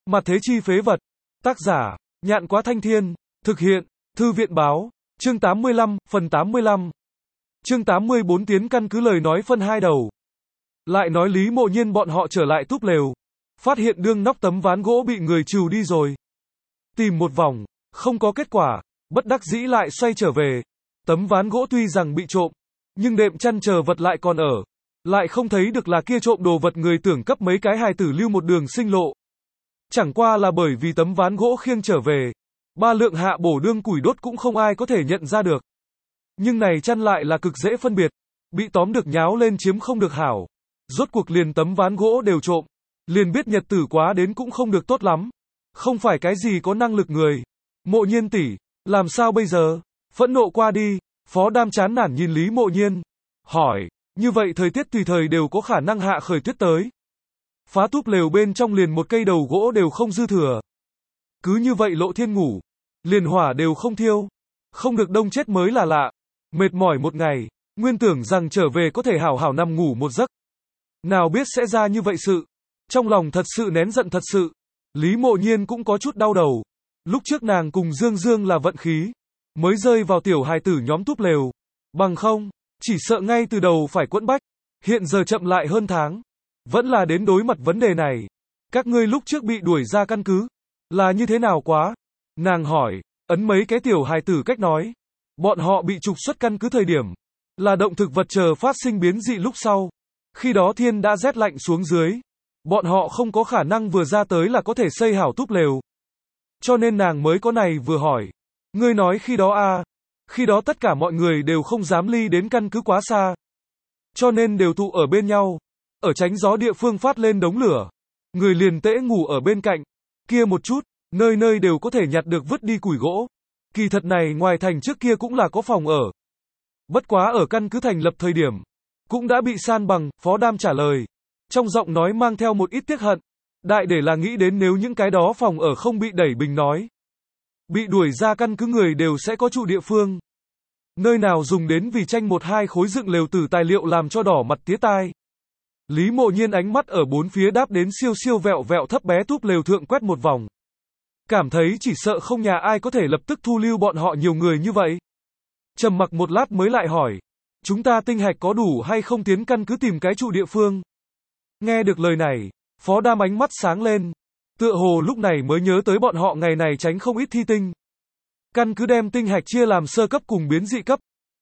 Mặt thế chi phế vật. Tác giả, Nhạn Quá Thanh Thiên. Thực hiện, Thư viện báo. Chương 85, phần 85. Chương 84 tiến căn cứ lời nói phân hai đầu. Lại nói Lý Mộ Nhiên bọn họ trở lại túp lều. Phát hiện đương nóc tấm ván gỗ bị người trừ đi rồi. Tìm một vòng, không có kết quả, bất đắc dĩ lại xoay trở về. Tấm ván gỗ tuy rằng bị trộm, nhưng đệm chăn chờ vật lại còn ở. Lại không thấy được là kia trộm đồ vật người tưởng cấp mấy cái hài tử lưu một đường sinh lộ. Chẳng qua là bởi vì tấm ván gỗ khiêng trở về. Ba lượng hạ bổ đương củi đốt cũng không ai có thể nhận ra được. Nhưng này chăn lại là cực dễ phân biệt. Bị tóm được nháo lên chiếm không được hảo. Rốt cuộc liền tấm ván gỗ đều trộm. Liền biết nhật tử quá đến cũng không được tốt lắm. Không phải cái gì có năng lực người. Mộ Nhiên tỷ, làm sao bây giờ? Phẫn nộ qua đi, Phó Đam chán nản nhìn Lý Mộ Nhiên. Hỏi, như vậy thời tiết tùy thời đều có khả năng hạ khởi tuyết tới. Phá túp lều bên trong liền một cây đầu gỗ đều không dư thừa. Cứ như vậy lộ thiên ngủ, liền hỏa đều không thiêu. Không được đông chết mới là lạ. Mệt mỏi một ngày, nguyên tưởng rằng trở về có thể hảo hảo nằm ngủ một giấc. Nào biết sẽ ra như vậy sự. Trong lòng thật sự nén giận thật sự. Lý Mộ Nhiên cũng có chút đau đầu. Lúc trước nàng cùng Dương Dương là vận khí. Mới rơi vào tiểu hài tử nhóm túp lều. Bằng không, chỉ sợ ngay từ đầu phải quẫn bách. Hiện giờ chậm lại hơn tháng. Vẫn là đến đối mặt vấn đề này. Các ngươi lúc trước bị đuổi ra căn cứ. Là như thế nào quá? Nàng hỏi, ấn mấy cái tiểu hài tử cách nói. Bọn họ bị trục xuất căn cứ thời điểm. Là động thực vật chờ phát sinh biến dị lúc sau. Khi đó thiên đã rét lạnh xuống dưới. Bọn họ không có khả năng vừa ra tới là có thể xây hảo túp lều. Cho nên nàng mới có này vừa hỏi. Ngươi nói khi đó à? Khi đó tất cả mọi người đều không dám ly đến căn cứ quá xa. Cho nên đều tụ ở bên nhau. Ở tránh gió địa phương phát lên đống lửa. Người liền tễ ngủ ở bên cạnh. Kia một chút, nơi nơi đều có thể nhặt được vứt đi củi gỗ. Kỳ thật này ngoài thành trước kia cũng là có phòng ở. Bất quá ở căn cứ thành lập thời điểm. Cũng đã bị san bằng, Phó Đam trả lời. Trong giọng nói mang theo một ít tiếc hận. Đại để là nghĩ đến nếu những cái đó phòng ở không bị đẩy bình nói. Bị đuổi ra căn cứ người đều sẽ có trụ địa phương. Nơi nào dùng đến vì tranh một hai khối dựng lều tử tài liệu làm cho đỏ mặt tía tai. Lý Mộ Nhiên ánh mắt ở bốn phía đáp đến siêu siêu vẹo vẹo thấp bé túp lều thượng quét một vòng. Cảm thấy chỉ sợ không nhà ai có thể lập tức thu lưu bọn họ nhiều người như vậy. Trầm mặc một lát mới lại hỏi. Chúng ta tinh hạch có đủ hay không tiến căn cứ tìm cái trụ địa phương? Nghe được lời này, Phó Đam ánh mắt sáng lên. Tựa hồ lúc này mới nhớ tới bọn họ ngày này tránh không ít thi tinh. Căn cứ đem tinh hạch chia làm sơ cấp cùng biến dị cấp.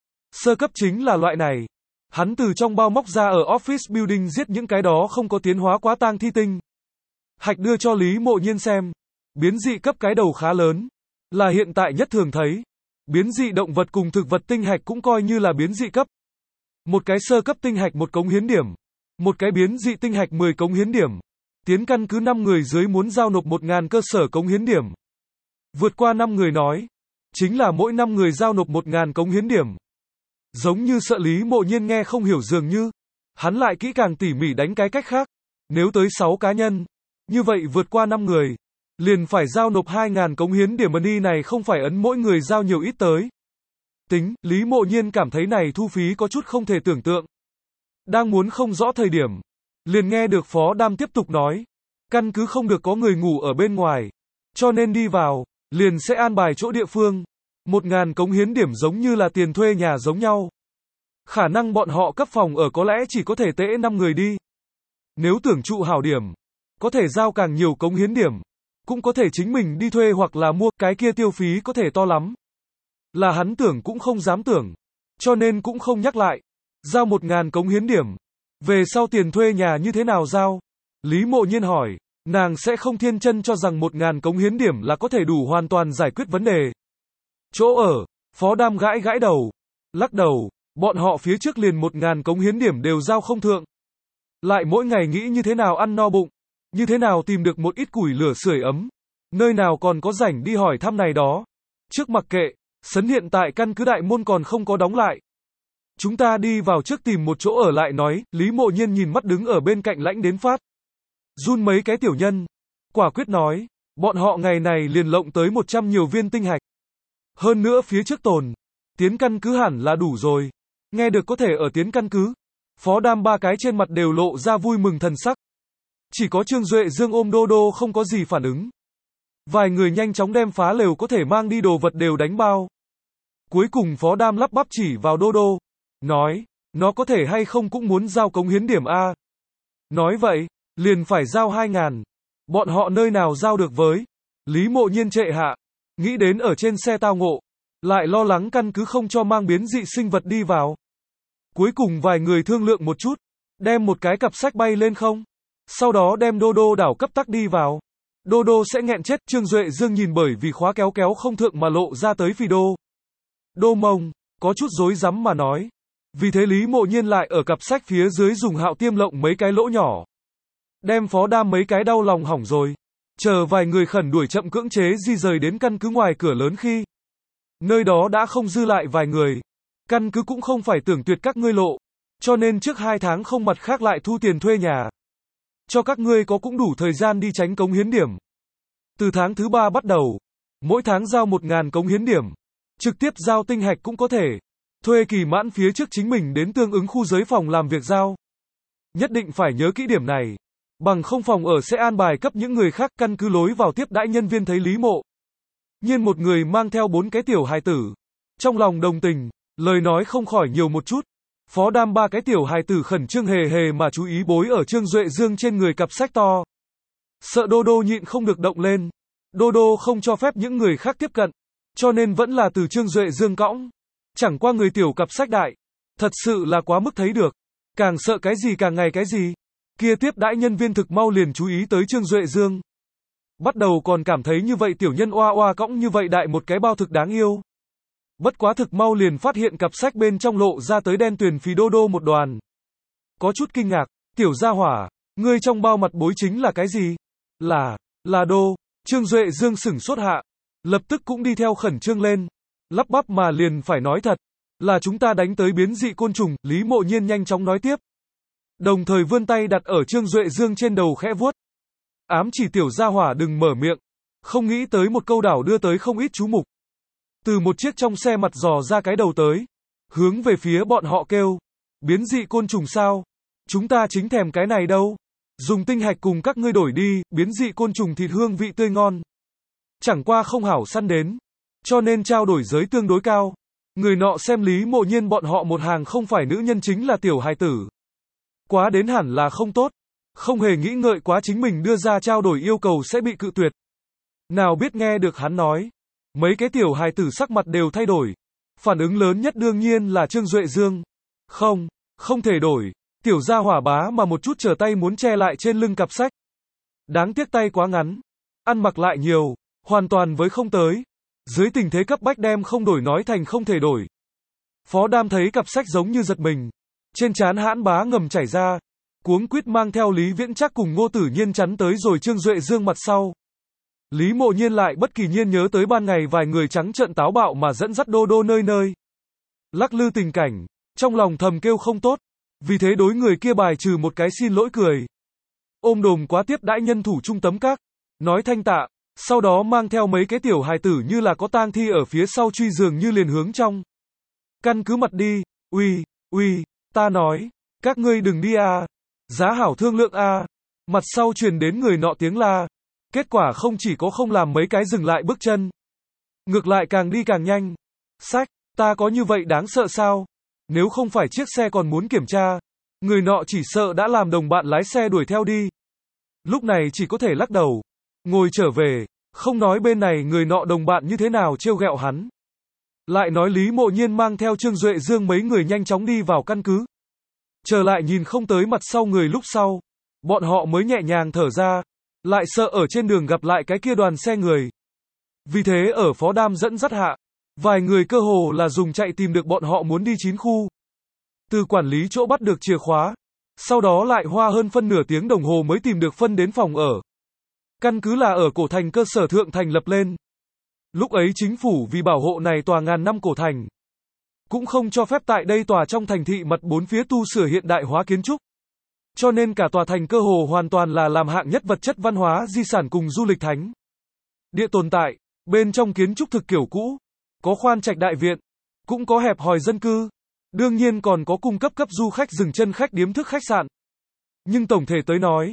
Sơ cấp chính là loại này. Hắn từ trong bao móc ra ở office building giết những cái đó không có tiến hóa quá tang thi tinh. Hạch đưa cho Lý Mộ Nhiên xem. Biến dị cấp cái đầu khá lớn. Là hiện tại nhất thường thấy. Biến dị động vật cùng thực vật tinh hạch cũng coi như là biến dị cấp. Một cái sơ cấp tinh hạch 1 cống hiến điểm. Một cái biến dị tinh hạch 10 cống hiến điểm. Tiến căn cứ 5 người dưới muốn giao nộp 1.000 cơ sở cống hiến điểm. Vượt qua 5 người nói. Chính là mỗi 5 người giao nộp 1.000 cống hiến điểm. Giống như sợ Lý Mộ Nhiên nghe không hiểu dường như. Hắn lại kỹ càng tỉ mỉ đánh cái cách khác. Nếu tới 6 cá nhân. Như vậy vượt qua 5 người. Liền phải giao nộp 2.000 cống hiến điểm money này không phải ấn mỗi người giao nhiều ít tới. Tính, Lý Mộ Nhiên cảm thấy này thu phí có chút không thể tưởng tượng. Đang muốn không rõ thời điểm. Liền nghe được Phó Đam tiếp tục nói. Căn cứ không được có người ngủ ở bên ngoài. Cho nên đi vào, liền sẽ an bài chỗ địa phương. 1.000 cống hiến điểm giống như là tiền thuê nhà giống nhau. Khả năng bọn họ cấp phòng ở có lẽ chỉ có thể tễ 5 người đi. Nếu tưởng trụ hảo điểm, có thể giao càng nhiều cống hiến điểm. Cũng có thể chính mình đi thuê hoặc là mua, cái kia tiêu phí có thể to lắm. Là hắn tưởng cũng không dám tưởng. Cho nên cũng không nhắc lại. Giao 1.000 cống hiến điểm. Về sau tiền thuê nhà như thế nào giao? Lý Mộ Nhiên hỏi. Nàng sẽ không thiên chân cho rằng 1.000 cống hiến điểm là có thể đủ hoàn toàn giải quyết vấn đề. Chỗ ở, Phó Đam gãi gãi đầu. Lắc đầu, bọn họ phía trước liền 1.000 cống hiến điểm đều giao không thượng. Lại mỗi ngày nghĩ như thế nào ăn no bụng. Như thế nào tìm được một ít củi lửa sưởi ấm. Nơi nào còn có rảnh đi hỏi thăm này đó. Trước mặc kệ, sấn hiện tại căn cứ đại môn còn không có đóng lại. Chúng ta đi vào trước tìm một chỗ ở lại nói. Lý Mộ Nhiên nhìn mắt đứng ở bên cạnh lãnh đến phát. Run mấy cái tiểu nhân. Quả quyết nói. Bọn họ ngày này liền lộng tới 100 nhiều viên tinh hạch. Hơn nữa phía trước tồn. Tiến căn cứ hẳn là đủ rồi. Nghe được có thể ở tiến căn cứ. Phó Đam ba cái trên mặt đều lộ ra vui mừng thần sắc. Chỉ có Trương Duệ Dương ôm Đô Đô không có gì phản ứng. Vài người nhanh chóng đem phá lều có thể mang đi đồ vật đều đánh bao. Cuối cùng Phó Đam lắp bắp chỉ vào Đô Đô. Nói, nó có thể hay không cũng muốn giao cống hiến điểm A. Nói vậy, liền phải giao 2.000. Bọn họ nơi nào giao được với. Lý Mộ Nhiên trệ hạ. Nghĩ đến ở trên xe tao ngộ. Lại lo lắng căn cứ không cho mang biến dị sinh vật đi vào. Cuối cùng vài người thương lượng một chút. Đem một cái cặp sách bay lên không. Sau đó đem Đô Đô đảo cấp tắc đi vào. Đô Đô sẽ nghẹn chết. Trương Duệ Dương nhìn bởi vì khóa kéo kéo không thượng mà lộ ra tới phì đô. Đô mông, có chút rối rắm mà nói. Vì thế Lý Mộ Nhiên lại ở cặp sách phía dưới dùng hạo tiêm lộng mấy cái lỗ nhỏ. Đem Phó Đam mấy cái đau lòng hỏng rồi. Chờ vài người khẩn đuổi chậm cưỡng chế di rời đến căn cứ ngoài cửa lớn khi. Nơi đó đã không dư lại vài người. Căn cứ cũng không phải tưởng tuyệt các ngươi lộ. Cho nên trước 2 tháng không mặt khác lại thu tiền thuê nhà. Cho các ngươi có cũng đủ thời gian đi tránh cống hiến điểm. Từ tháng thứ 3 bắt đầu. Mỗi tháng giao 1.000 cống hiến điểm. Trực tiếp giao tinh hạch cũng có thể. Thuê kỳ mãn phía trước chính mình đến tương ứng khu giới phòng làm việc giao. Nhất định phải nhớ kỹ điểm này. Bằng không phòng ở sẽ an bài cấp những người khác căn cứ lối vào tiếp đãi nhân viên thấy Lý Mộ Nhiên một người mang theo 4 cái tiểu hài tử. Trong lòng đồng tình, lời nói không khỏi nhiều một chút. Phó Đam 3 cái tiểu hài tử khẩn trương hề hề mà chú ý bối ở Trương Duệ Dương trên người cặp sách to. Sợ Đô Đô nhịn không được động lên. Đô Đô không cho phép những người khác tiếp cận. Cho nên vẫn là từ Trương Duệ Dương cõng. Chẳng qua người tiểu cặp sách đại. Thật sự là quá mức thấy được. Càng sợ cái gì càng ngày cái gì. Kia tiếp đãi nhân viên thực mau liền chú ý tới Trương Duệ Dương. Bắt đầu còn cảm thấy như vậy tiểu nhân oa oa cõng như vậy đại một cái bao thực đáng yêu. Bất quá thực mau liền phát hiện cặp sách bên trong lộ ra tới đen tuyền phì Đô Đô một đoàn. Có chút kinh ngạc, tiểu gia hỏa, ngươi trong bao mặt bối chính là cái gì? Là đô. Trương Duệ Dương sửng sốt hạ. Lập tức cũng đi theo khẩn trương lên. Lắp bắp mà liền phải nói thật. Là chúng ta đánh tới biến dị côn trùng, Lý Mộ Nhiên nhanh chóng nói tiếp. Đồng thời vươn tay đặt ở Trương Duệ Dương trên đầu khẽ vuốt. Ám chỉ tiểu gia hỏa đừng mở miệng. Không nghĩ tới một câu đảo đưa tới không ít chú mục. Từ một chiếc trong xe mặt dò ra cái đầu tới. Hướng về phía bọn họ kêu. Biến dị côn trùng sao? Chúng ta chính thèm cái này đâu. Dùng tinh hạch cùng các ngươi đổi đi, biến dị côn trùng thịt hương vị tươi ngon. Chẳng qua không hảo săn đến. Cho nên trao đổi giới tương đối cao. Người nọ xem Lý Mộ Nhiên bọn họ một hàng không phải nữ nhân chính là tiểu hài tử. Quá đến hẳn là không tốt. Không hề nghĩ ngợi quá chính mình đưa ra trao đổi yêu cầu sẽ bị cự tuyệt. Nào biết nghe được hắn nói. Mấy cái tiểu hài tử sắc mặt đều thay đổi. Phản ứng lớn nhất đương nhiên là Trương Duệ Dương. Không thể đổi. Tiểu gia hỏa bá mà một chút trở tay muốn che lại trên lưng cặp sách. Đáng tiếc tay quá ngắn. Ăn mặc lại nhiều. Hoàn toàn với không tới. Dưới tình thế cấp bách đem không đổi nói thành không thể đổi. Phó Đam thấy cặp sách giống như giật mình. Trên trán hãn bá ngầm chảy ra. Cuống quýt mang theo Lý Viễn Trắc cùng Ngô Tử Nhiên chắn tới rồi Trương Duệ Dương mặt sau. Lý Mộ Nhiên lại bất kỳ nhiên nhớ tới ban ngày vài người trắng trợn táo bạo mà dẫn dắt Đô Đô nơi nơi. Lắc lư tình cảnh. Trong lòng thầm kêu không tốt. Vì thế đối người kia bài trừ một cái xin lỗi cười. Ôm đồm quá tiếp đãi nhân thủ trung tấm các. Nói thanh tạ. Sau đó mang theo mấy cái tiểu hài tử như là có tang thi ở phía sau truy dường như liền hướng trong. Căn cứ mặt đi. Uy, ta nói. Các ngươi đừng đi à. Giá hảo thương lượng à. Mặt sau truyền đến người nọ tiếng la. Kết quả không chỉ có không làm mấy cái dừng lại bước chân. Ngược lại càng đi càng nhanh. Sách, ta có như vậy đáng sợ sao? Nếu không phải chiếc xe còn muốn kiểm tra. Người nọ chỉ sợ đã làm đồng bạn lái xe đuổi theo đi. Lúc này chỉ có thể lắc đầu. Ngồi trở về. Không nói bên này người nọ đồng bạn như thế nào trêu ghẹo hắn. Lại nói Lý Mộ Nhiên mang theo Trương Duệ Dương mấy người nhanh chóng đi vào căn cứ. Trở lại nhìn không tới mặt sau người lúc sau. Bọn họ mới nhẹ nhàng thở ra. Lại sợ ở trên đường gặp lại cái kia đoàn xe người. Vì thế ở Phó Đam dẫn dắt hạ. Vài người cơ hồ là dùng chạy tìm được bọn họ muốn đi 9 khu. Từ quản lý chỗ bắt được chìa khóa. Sau đó lại hoa hơn phân nửa tiếng đồng hồ mới tìm được phân đến phòng ở. Căn cứ là ở cổ thành cơ sở thượng thành lập lên. Lúc ấy chính phủ vì bảo hộ này tòa ngàn năm cổ thành. Cũng không cho phép tại đây tòa trong thành thị mặt bốn phía tu sửa hiện đại hóa kiến trúc. Cho nên cả tòa thành cơ hồ hoàn toàn là làm hạng nhất vật chất văn hóa di sản cùng du lịch thánh địa tồn tại. Bên trong kiến trúc thực kiểu cũ. Có khoan trạch đại viện. Cũng có hẹp hòi dân cư. Đương nhiên còn có cung cấp cấp du khách dừng chân khách điếm thức khách sạn. Nhưng tổng thể tới nói,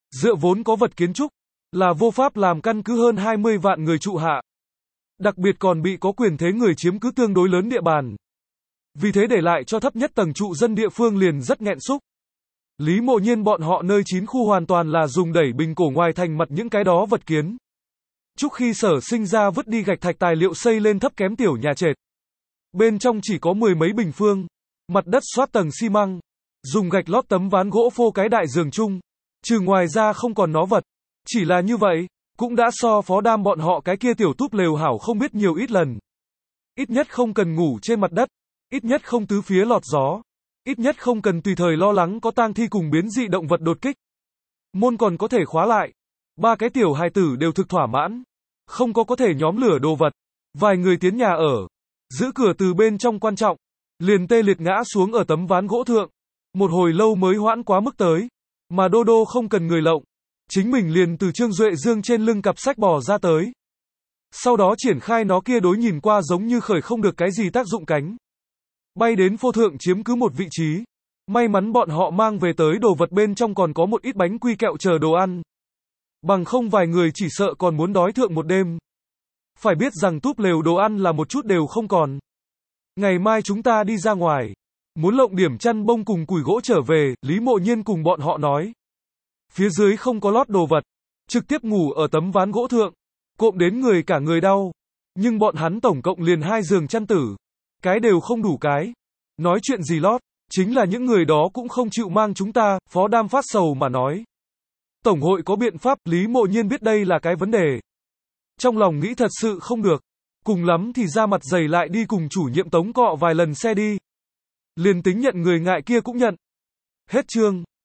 Dựa vốn có vật kiến trúc, là vô pháp làm căn cứ hơn 20 vạn người trụ hạ. Đặc biệt còn bị có quyền thế người chiếm cứ tương đối lớn địa bàn. Vì thế để lại cho thấp nhất tầng trụ dân địa phương liền rất nghẹn xúc. Lý Mộ Nhiên bọn họ nơi 9 khu hoàn toàn là dùng đẩy bình cổ ngoài thành mặt những cái đó vật kiến. Chúc khi Sở Sinh ra vứt đi gạch thạch tài liệu xây lên thấp kém tiểu nhà trệt. Bên trong chỉ có 10 mấy bình phương, mặt đất xoát tầng xi măng, dùng gạch lót tấm ván gỗ phô cái đại giường chung, trừ ngoài ra không còn nó vật. Chỉ là như vậy, cũng đã so Phó Đam bọn họ cái kia tiểu túp lều hảo không biết nhiều ít lần. Ít nhất không cần ngủ trên mặt đất, ít nhất không tứ phía lọt gió, ít nhất không cần tùy thời lo lắng có tang thi cùng biến dị động vật đột kích. Môn còn có thể khóa lại. Ba cái tiểu hài tử đều thực thỏa mãn. Không có thể nhóm lửa đồ vật. Vài người tiến nhà ở. Giữ cửa từ bên trong quan trọng. Liền tê liệt ngã xuống ở tấm ván gỗ thượng. Một hồi lâu mới hoãn quá mức tới. Mà Đô Đô không cần người lộng. Chính mình liền từ Trương Duệ Dương trên lưng cặp sách bò ra tới. Sau đó triển khai nó kia đối nhìn qua giống như khởi không được cái gì tác dụng cánh. Bay đến phô thượng chiếm cứ một vị trí. May mắn bọn họ mang về tới đồ vật bên trong còn có một ít bánh quy kẹo chờ đồ ăn. Bằng không vài người chỉ sợ còn muốn đói thượng một đêm. Phải biết rằng túp lều đồ ăn là một chút đều không còn. Ngày mai chúng ta đi ra ngoài. Muốn lộng điểm chăn bông cùng củi gỗ trở về, Lý Mộ Nhiên cùng bọn họ nói. Phía dưới không có lót đồ vật. Trực tiếp ngủ ở tấm ván gỗ thượng. Cộm đến người cả người đau. Nhưng bọn hắn tổng cộng liền 2 giường chăn tử. Cái đều không đủ cái. Nói chuyện gì lót. Chính là những người đó cũng không chịu mang chúng ta, Phó Đam phát sầu mà nói. Tổng hội có biện pháp, Lý Mộ Nhiên biết đây là cái vấn đề. Trong lòng nghĩ thật sự không được. Cùng lắm thì ra mặt dày lại đi cùng chủ nhiệm Tống cọ vài lần xe đi. Liền tính nhận người ngại kia cũng nhận. Hết chương.